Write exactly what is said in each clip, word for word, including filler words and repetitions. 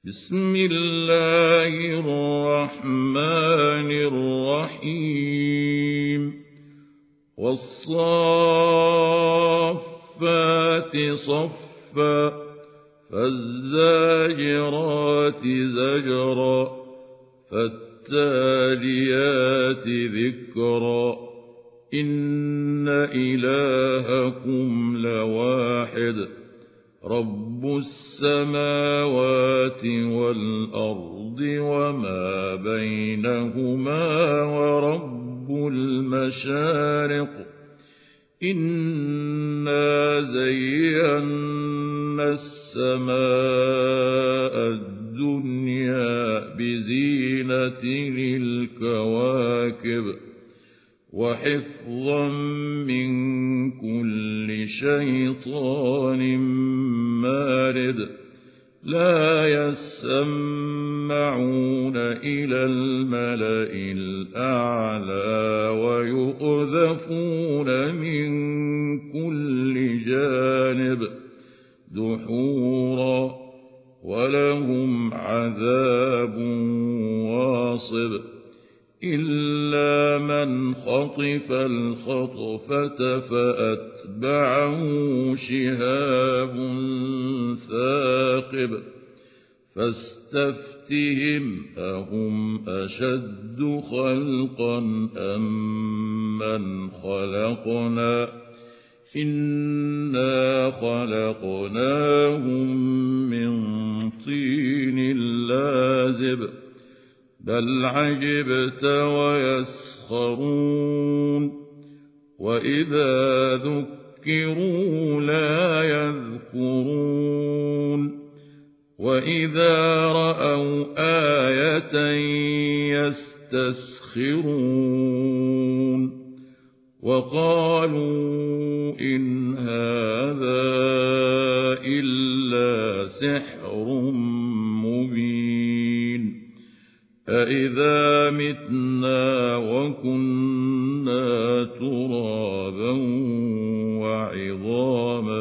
بسم الله الرحمن الرحيم والصافات صفا فالزاجرات زجرا فالتاليات ذكرا إن إلهكم لواحد رب السماوات والأرض وما بينهما ورب المشارق إنا زينا السماء الدنيا بزينة للكواكب وحفظا من كل شيطان مارد لا يسمعون إلى الملأ الأعلى ويقذفون من كل جانب دحورا ولهم عذاب واصب إلا من خطف الخطفة فأتبعه شهاب ثاقب فاستفتهم أهم أشد خلقا أم من خلقنا إنا خلقناهم من طين لازب بل عجبت ويسخرون وإذا ذكروا لا يذكرون وإذا رأوا آية يستسخرون وقالوا إن هذا إلا سحر مبين أإذا متنا وكنا ترابا وعظاما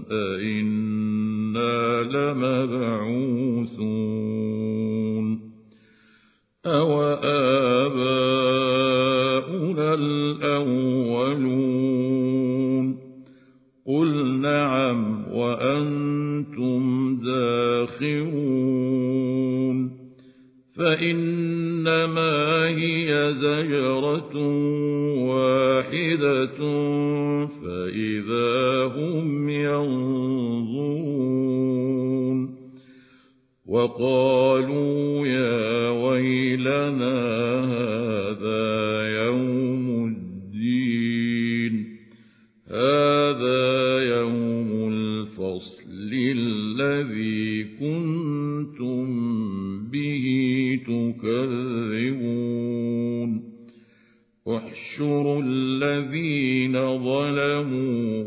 أإنا لمبعوثون أوآباؤنا الأولون قل نعم وأنتم داخرون فإنما هي زجرة واحدة فإذا هم ينظرون وقالوا يا ويلنا هذا يوم الدين هذا يوم الفصل الذي كنتم به تكذبون احشروا الذين ظلموا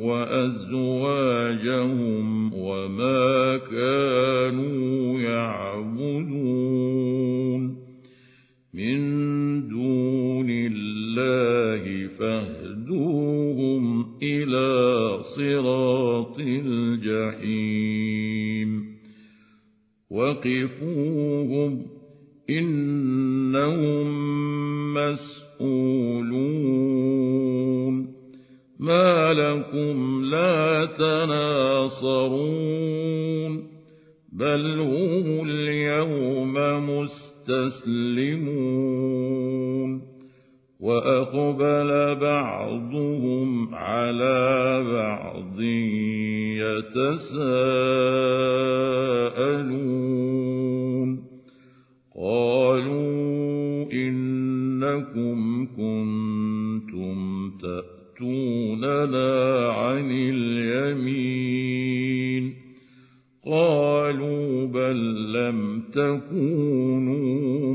وأزواجهم وما كانوا يعبدون من دون الله فاهدوهم إلى صراط الجحيم وقفوهم إنهم مسؤولون ما لكم لا تناصرون بل هم اليوم مستسلمون وأقبل بعضهم على بعض يتساءلون قالوا إنكم كنتم تأتوننا عن اليمين قالوا بل لم تكونوا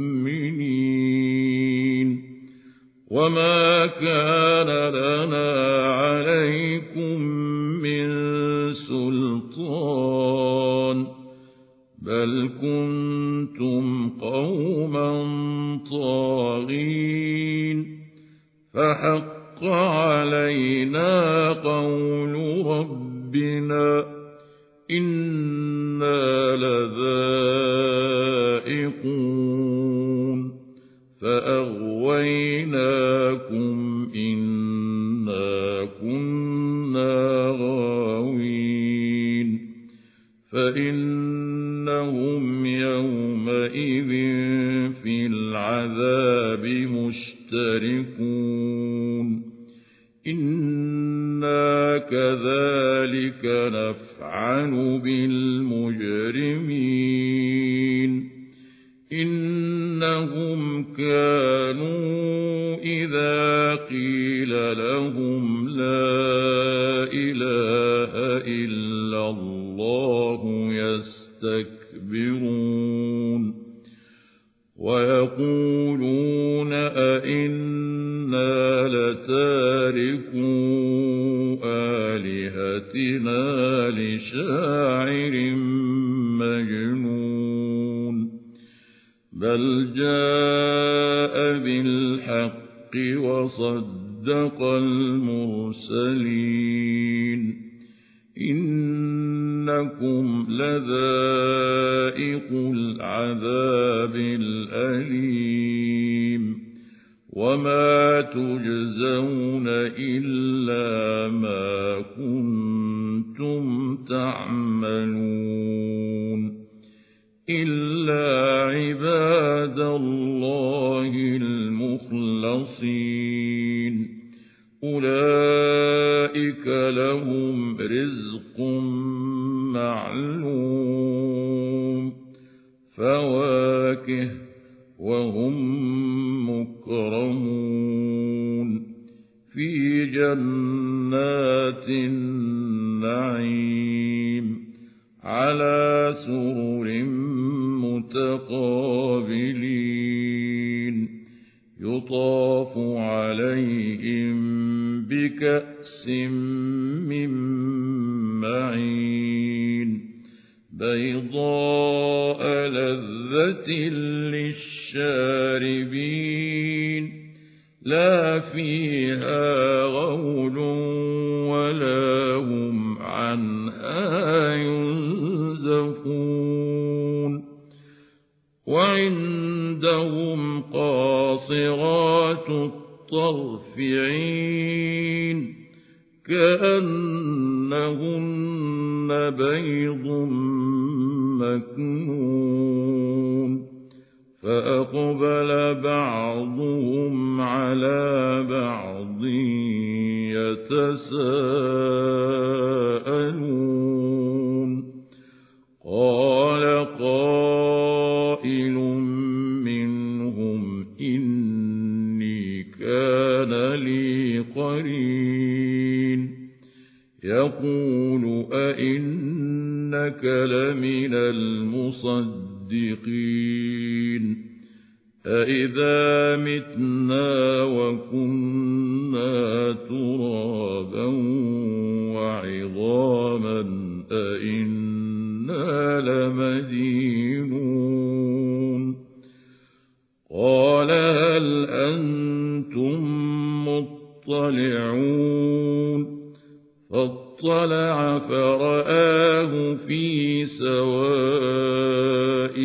مؤمنين وما كان لنا عليكم من سلطان بل كنتم قوما طاغين فحق علينا قول ربنا إنا لذائقون إنهم يومئذ في العذاب مشتركون إنا كذلك نفعل بالمجرمين إنهم كانوا إذا قيل لهم لا إله إلا الله يستكبرون ويقولون أئنا لتاركو آلهتنا لشاعر مجنون بل جاء بالحق وصدق المرسلين إنكم لذائق العذاب الأليم وما تجزون إلا ما كنتم تعملون إلا عباد الله المخلصين أولئك لهم رزق معلوم فواكه وهم مكرمون في جنات النعيم على سرر متقابلين يطاف عليهم بكأس من معين بيضاء لذة للشاربين لا فيها غول ولا هم عنها ينزفون وعندهم قاصرات الطرف عين كأنهن بيض مكنون فأقبل بعضهم على بعض يتساءلون قال قائل منهم إني كان لي قرين يقول أئنك لمن المصدقين أإذا متنا وكنا ترابا وعظاما أئنا لمدينون قال هل أنتم مطلعون فاطلع فرآه في سواء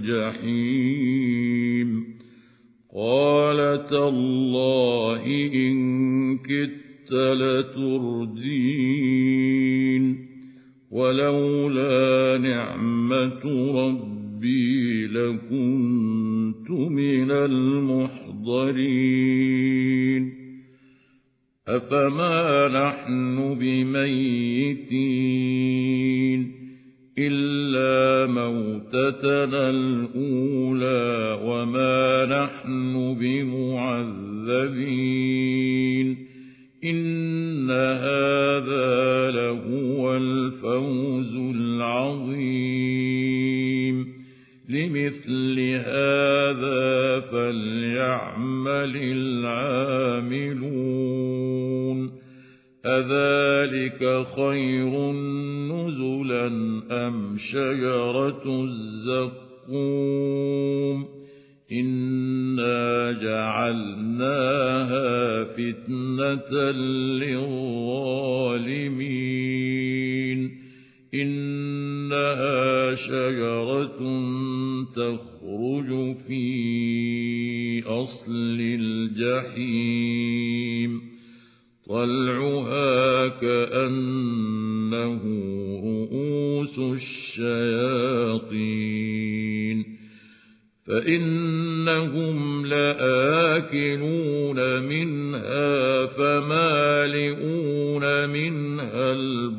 الجحيم قال تالله إن كدت لتردين ولولا نعمة ربي لكنت من المحضرين أفما نحن بميتين إلا موتتنا الأولى وما نحن بمعذبين إن هذا لهو الفوز العظيم لمثل هذا فليعمل العاملون أذلك خير نزلا أم شجرة الزقوم إنا جعلناها فتنة للظالمين إنها شجرة تخرج في أصل الجحيم طلعها كأنه رؤوس الشياطين فإنهم لآكلون منها فمالئون منها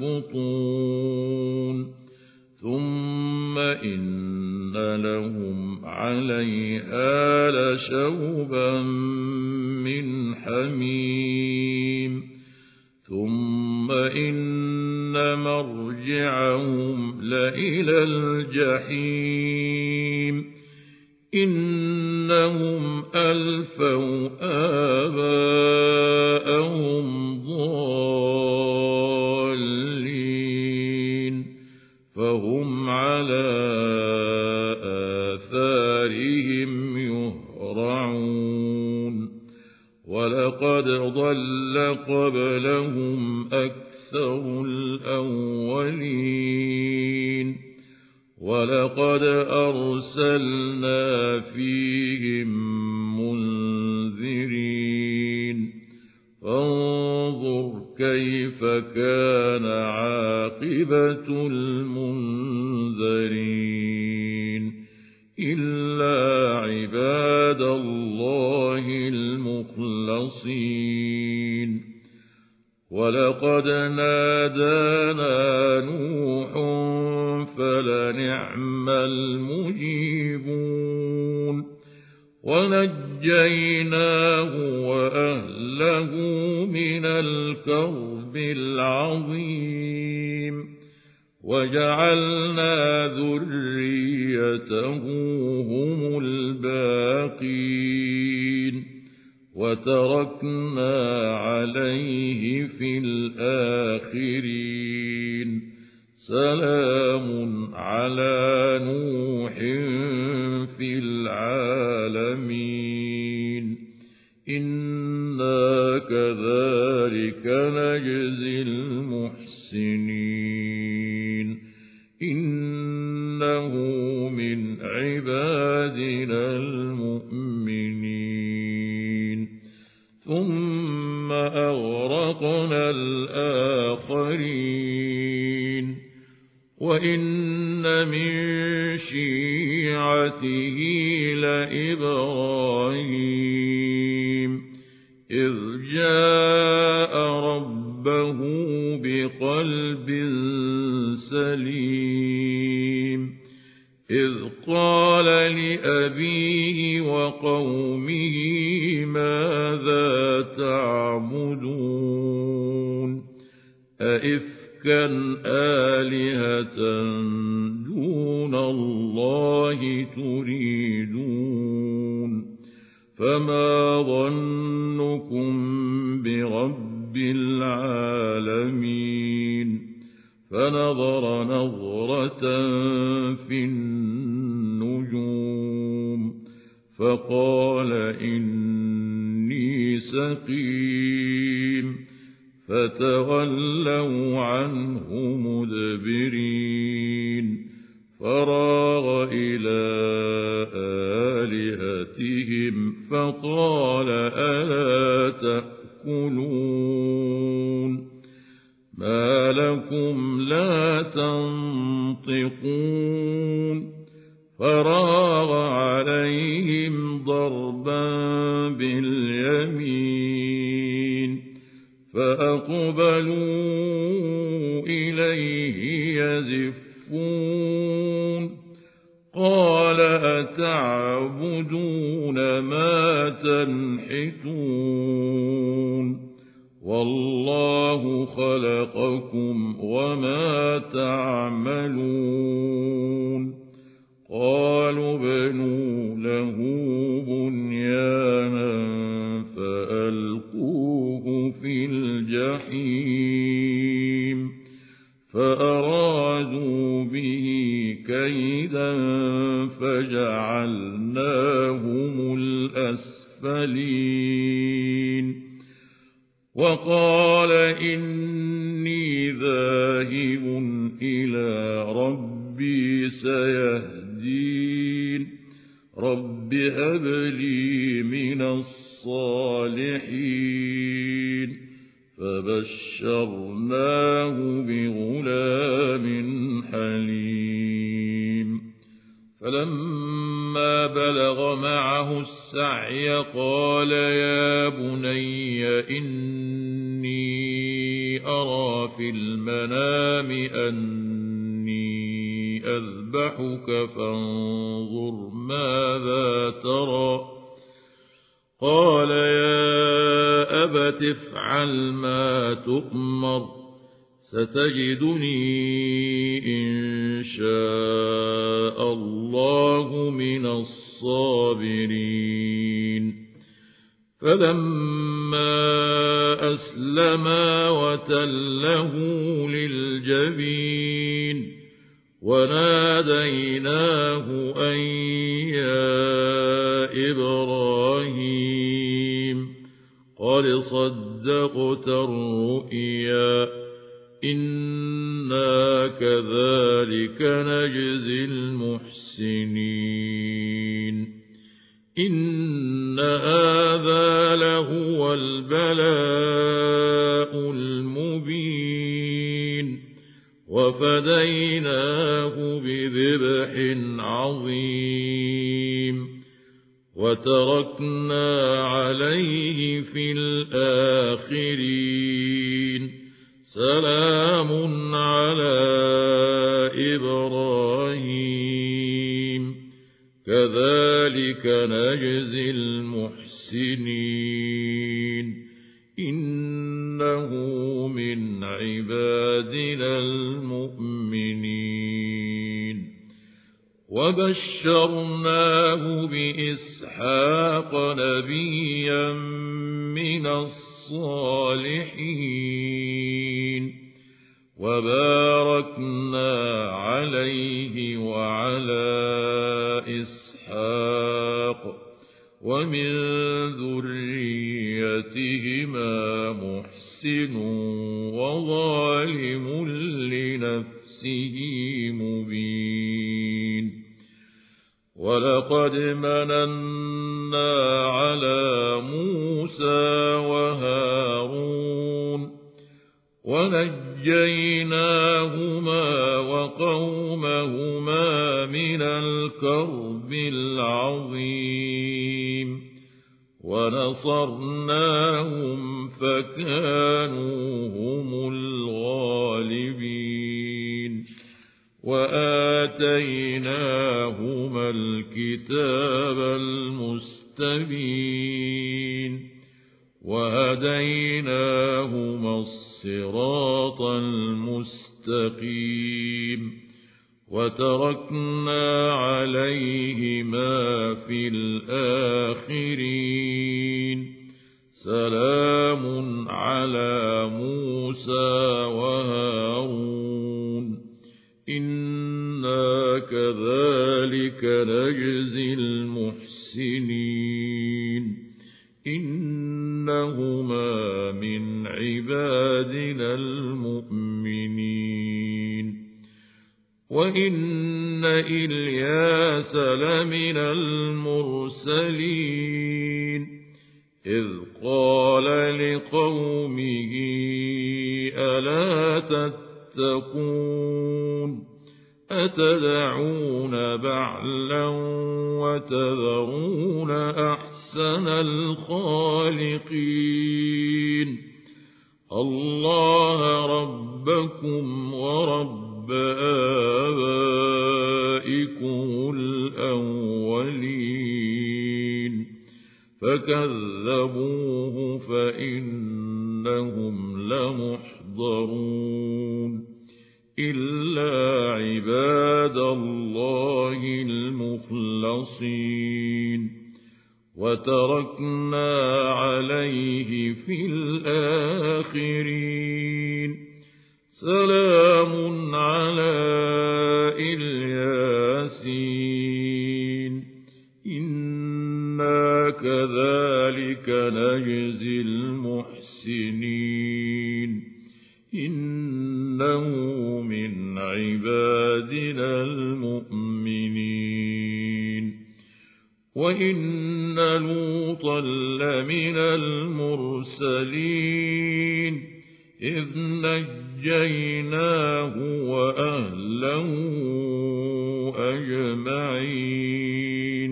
البطون ثم إن لهم عليها لشوبا من حميم ثم إن مرجعهم لإلى الجحيم إنهم ألفوا آباءهم ضالين فهم على آثارهم يهرعون ولقد ضل قبلهم أكثر الأولين ولقد أرسلنا فيهم منذرين فانظر كيف كان عاقبة المنذرين إلا عباد الله المخلصين ولقد نادانا نوح فلنعم المجيبون ونجيناه وأهله من الكرب العظيم وجعلنا ذريته هم الباقين وتركنا عليه في الآخرين سلام على نوح في العالمين إنا كذلك نجزي المحسنين إنه من عبادنا المؤمنين ثم أغرقنا الآخرين وإن من شيعته لإبراهيم إذ جاء ربه بقلب سليم إذ قال لأبيه وقومه ماذا تعبدون أئفكا آلهة دون الله تريدون فما ظنكم برب العالمين فنظر نظرة في النجوم فقال إني سقيم فتولوا عنه مدبرين فراغ إلى آلهتهم فقال ألا تأكلون ما لكم لا تنطقون فراغ عليهم ضربا باليمين فأقبلوا إليه يزفون قال أتعبدون ما تنحتون والله خلقكم وما تعملون قالوا ابنوا له بنيانا فألقوه في الجحيم فأرادوا به كيدا فجعلناهم الأسفلين وقال إني ذاهب إلى ربي سيهدين رب هب لي من الصالحين فبشرناه بغلام حليم فلما فلما بلغ معه السعي قال يا بني إني أرى في المنام أني أذبحك فانظر ماذا ترى قال يا أبت افعل ما تؤمر ستجدني إن شاء الله من الصابرين فلما أسلما وتله للجبين وناديناه أن يا إبراهيم قد صدقت الرؤيا إنا كذلك نجزي المحسنين إن هذا لهو البلاء المبين وفديناه بذبح عظيم وتركنا عليه في الآخرين سلام على إبراهيم كذلك نجزي المحسنين إنه من عبادنا المؤمنين وبشرناه بإسحاق نبيا من الصالحين وباركنا عليه وعلى إسحاق ومن ذريتهما محسن وظالم لنفسه مبين ولقد مننا على موسى وهارون ونجيناهما وقومهما من الكرب العظيم ونصرناهم فكانوا هم الغالبين وآتيناهما الكتاب المستبين وهديناهما الصراط المستقيم وتركنا عليهما في الآخرين سلام على موسى وهارون إنا كذلك نجزي المحسنين إنهما من عبادنا المؤمنين وإن إلياس لمن المرسلين إذ قال لقومه ألا تتقون أتدعون بعلا وتذرون أحسن الخالقين الله ربكم ورب آبائكم الأولين فكذبوه فإنهم لمحضرون إلا عباد الله المخلصين وتركنا عليه في الآخرين سلام على الياسين إنا كذلك نجزي المحسنين إنه من عبادنا المؤمنين وإن لوطا لمن المرسلين إذ نجيناه وأهله أجمعين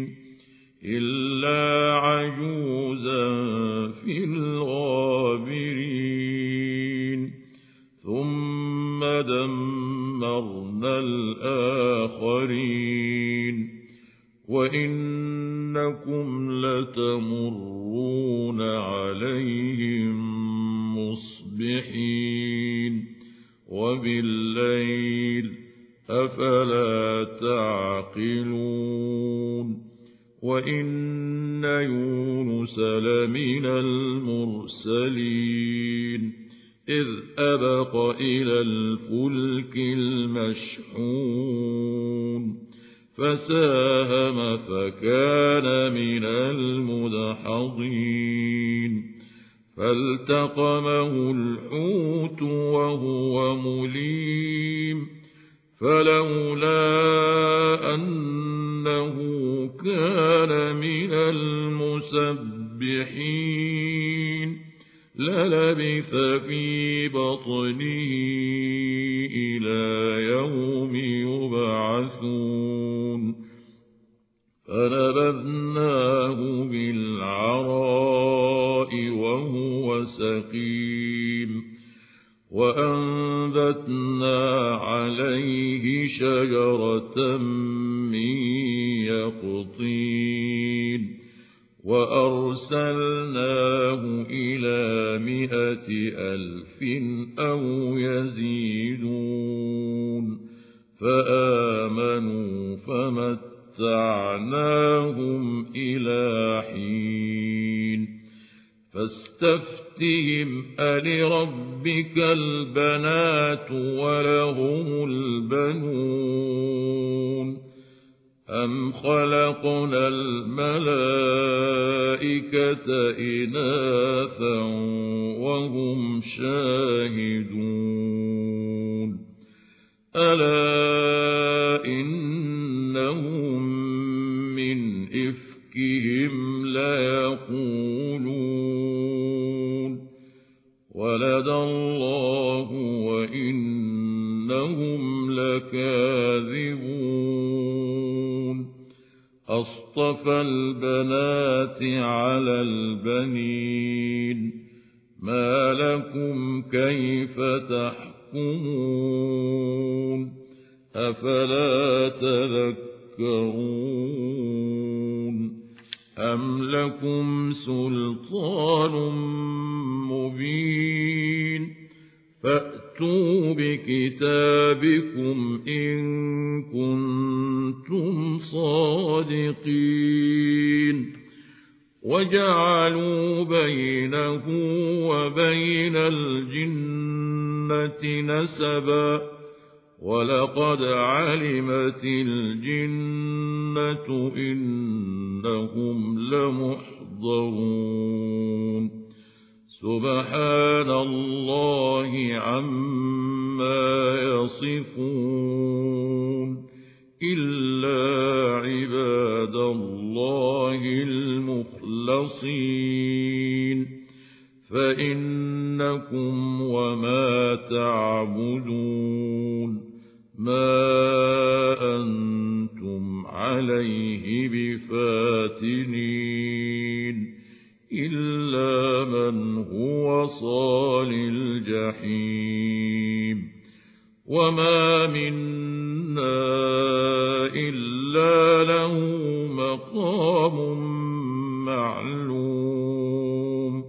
وإنكم لتمرون عليهم مصبحين وبالليل أفلا تعقلون وإن يونس لمن المرسلين إذ أبق إلى الفلك المشحون فساهم فكان من المدحضين فالتقمه الحوت وهو مليم فلولا أنه كان من المسبحين للبث في بطنه إلى يوم يبعثون فنبذناه بالعراء وهو سقيم وأنبتنا عليه شجرة من يقطين وأرسلناه إلى مائة ألف أو يزيدون فآمنوا فمتعناهم إلى حين فاستفتهم ألربك البنات ولهم البنون أم خلقنا الملائكة إناثا وهم شاهدون ألا إنهم من إفكهم ليقولون ولد الله وإنهم لكاذبون أصطفى البنات على البنين ما لكم كيف تحكمون أفلا تذكرون أم لكم سلطان مبين فأتوا بكتابكم إن كنتم صادقين وجعلوا بينه وبين الجنة نسبا ولقد علمت الجنة إنهم لمحضرون سبحان الله عما يصفون إلا عباد الله المخلصين فإنكم وما تعبدون ما أنتم عليه بفاتنين إلا من هو صال الجحيم وما منا إلا له مقام معلوم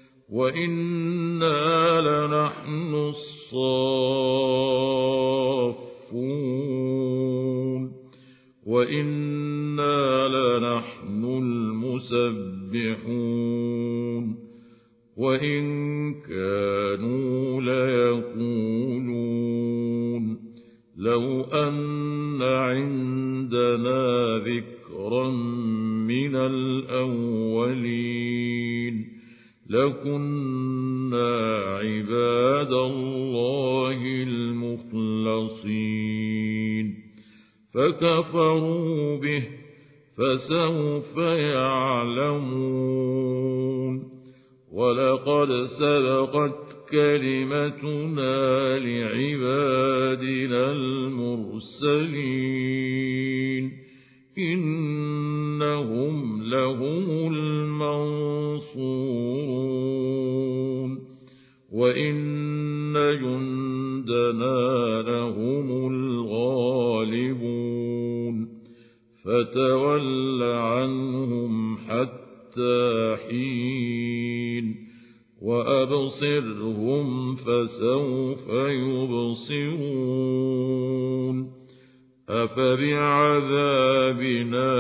وإنا لنحن الصافون وإنا لنحن المسبحون وإن كانوا ليقولون لو أن عندنا ذكرا من الأولين لكنا عباد الله المخلصين فكفروا به فسوف يعلمون ولقد سبقت كلمتنا لعبادنا المرسلين إنهم لهم المنصورون وإن جندنا لهم الغالبون فتول عنهم حتى حين وأبصرهم فسوف يبصرون أفبعذابنا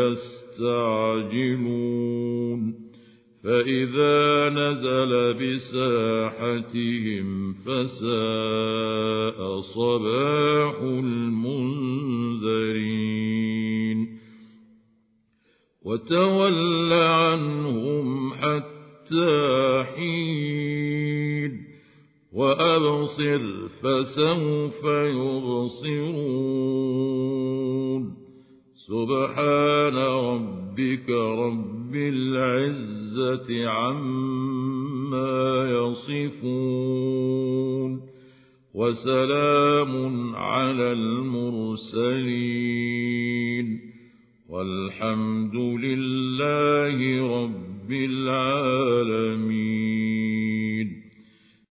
يستعجلون فإذا نزل بساحتهم فساء صباح المنذرين وتول عنهم حتى حين وأبصر فسوف يبصرون سبحان ربك رب العزة عما يصفون وسلام على المرسلين والحمد لله